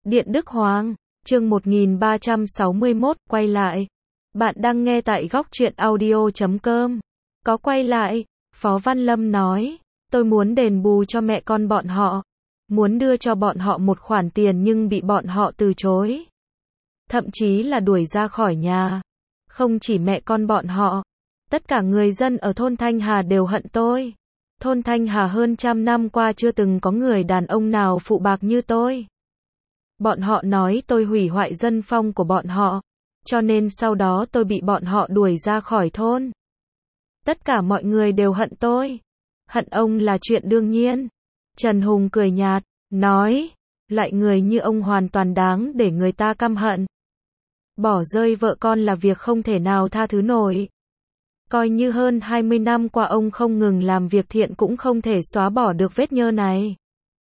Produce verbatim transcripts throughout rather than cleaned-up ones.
Điện Đức Hoàng, chương một nghìn ba trăm sáu mươi mốt, quay lại. Bạn đang nghe tại góc truyện audio chấm com. Có quay lại, Phó Văn Lâm nói, tôi muốn đền bù cho mẹ con bọn họ. Muốn đưa cho bọn họ một khoản tiền nhưng bị bọn họ từ chối. Thậm chí là đuổi ra khỏi nhà. Không chỉ mẹ con bọn họ, tất cả người dân ở thôn Thanh Hà đều hận tôi. Thôn Thanh Hà hơn trăm năm qua chưa từng có người đàn ông nào phụ bạc như tôi. Bọn họ nói tôi hủy hoại dân phong của bọn họ, cho nên sau đó tôi bị bọn họ đuổi ra khỏi thôn. Tất cả mọi người đều hận tôi. Hận ông là chuyện đương nhiên. Trần Hùng cười nhạt, nói, loại người như ông hoàn toàn đáng để người ta căm hận. Bỏ rơi vợ con là việc không thể nào tha thứ nổi. Coi như hơn hai mươi năm qua ông không ngừng làm việc thiện cũng không thể xóa bỏ được vết nhơ này.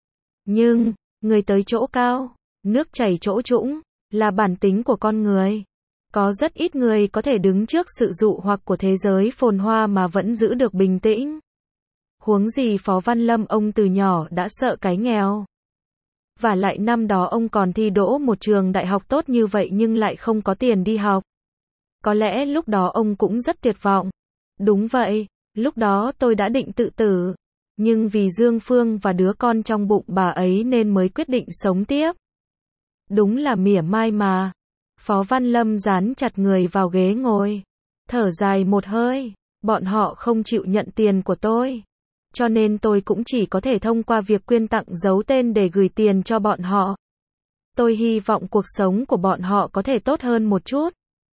Nhưng, người tới chỗ cao, nước chảy chỗ trũng, là bản tính của con người. Có rất ít người có thể đứng trước sự dụ hoặc của thế giới phồn hoa mà vẫn giữ được bình tĩnh. Huống gì Phó Văn Lâm ông từ nhỏ đã sợ cái nghèo. Và lại năm đó ông còn thi đỗ một trường đại học tốt như vậy nhưng lại không có tiền đi học. Có lẽ lúc đó ông cũng rất tuyệt vọng. Đúng vậy, lúc đó tôi đã định tự tử. Nhưng vì Dương Phương và đứa con trong bụng bà ấy nên mới quyết định sống tiếp. Đúng là mỉa mai mà. Phó Văn Lâm dán chặt người vào ghế ngồi. Thở dài một hơi. Bọn họ không chịu nhận tiền của tôi. Cho nên tôi cũng chỉ có thể thông qua việc quyên tặng giấu tên để gửi tiền cho bọn họ. Tôi hy vọng cuộc sống của bọn họ có thể tốt hơn một chút.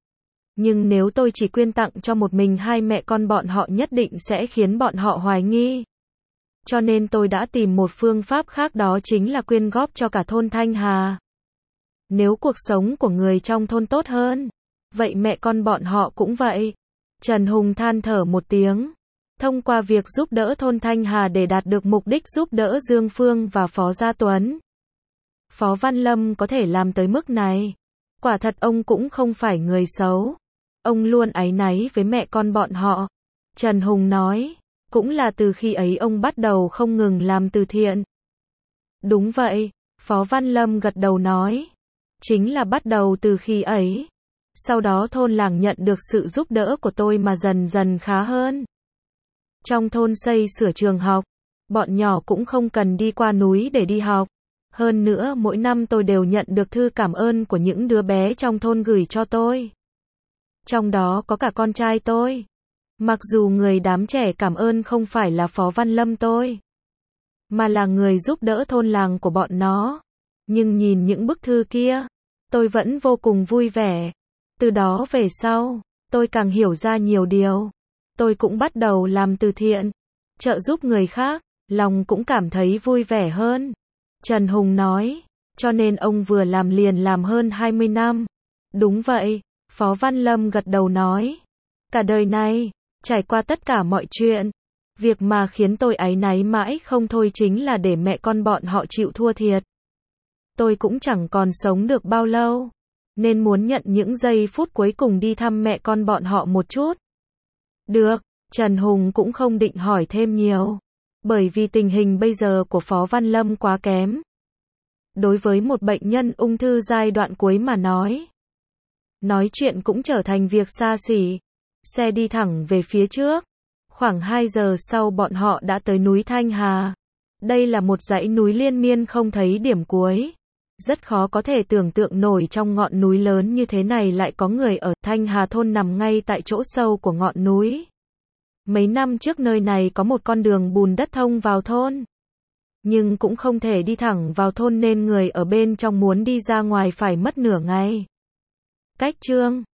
Nhưng nếu tôi chỉ quyên tặng cho một mình hai mẹ con bọn họ nhất định sẽ khiến bọn họ hoài nghi. Cho nên tôi đã tìm một phương pháp khác, đó chính là quyên góp cho cả thôn Thanh Hà. Nếu cuộc sống của người trong thôn tốt hơn, vậy mẹ con bọn họ cũng vậy. Trần Hùng than thở một tiếng. Thông qua việc giúp đỡ thôn Thanh Hà để đạt được mục đích giúp đỡ Dương Phương và Phó Gia Tuấn, Phó Văn Lâm có thể làm tới mức này. Quả thật ông cũng không phải người xấu. Ông luôn áy náy với mẹ con bọn họ. Trần Hùng nói, cũng là từ khi ấy ông bắt đầu không ngừng làm từ thiện. Đúng vậy, Phó Văn Lâm gật đầu nói. Chính là bắt đầu từ khi ấy. Sau đó thôn làng nhận được sự giúp đỡ của tôi mà dần dần khá hơn. Trong thôn xây sửa trường học, bọn nhỏ cũng không cần đi qua núi để đi học. Hơn nữa mỗi năm tôi đều nhận được thư cảm ơn của những đứa bé trong thôn gửi cho tôi. Trong đó có cả con trai tôi. Mặc dù người đám trẻ cảm ơn không phải là Phó Văn Lâm tôi, mà là người giúp đỡ thôn làng của bọn nó. Nhưng nhìn những bức thư kia, tôi vẫn vô cùng vui vẻ. Từ đó về sau, tôi càng hiểu ra nhiều điều. Tôi cũng bắt đầu làm từ thiện, trợ giúp người khác, lòng cũng cảm thấy vui vẻ hơn. Trần Hùng nói, cho nên ông vừa làm liền làm hơn hai mươi năm. Đúng vậy, Phó Văn Lâm gật đầu nói. Cả đời này, trải qua tất cả mọi chuyện, việc mà khiến tôi áy náy mãi không thôi chính là để mẹ con bọn họ chịu thua thiệt. Tôi cũng chẳng còn sống được bao lâu, nên muốn nhận những giây phút cuối cùng đi thăm mẹ con bọn họ một chút. Được, Trần Hùng cũng không định hỏi thêm nhiều, bởi vì tình hình bây giờ của Phó Văn Lâm quá kém. Đối với một bệnh nhân ung thư giai đoạn cuối mà nói, nói chuyện cũng trở thành việc xa xỉ. Xe đi thẳng về phía trước. Khoảng hai giờ sau bọn họ đã tới núi Thanh Hà. Đây là một dãy núi liên miên không thấy điểm cuối. Rất khó có thể tưởng tượng nổi trong ngọn núi lớn như thế này lại có người ở. Thanh Hà thôn nằm ngay tại chỗ sâu của ngọn núi. Mấy năm trước nơi này có một con đường bùn đất thông vào thôn. Nhưng cũng không thể đi thẳng vào thôn nên người ở bên trong muốn đi ra ngoài phải mất nửa ngày. Cách chương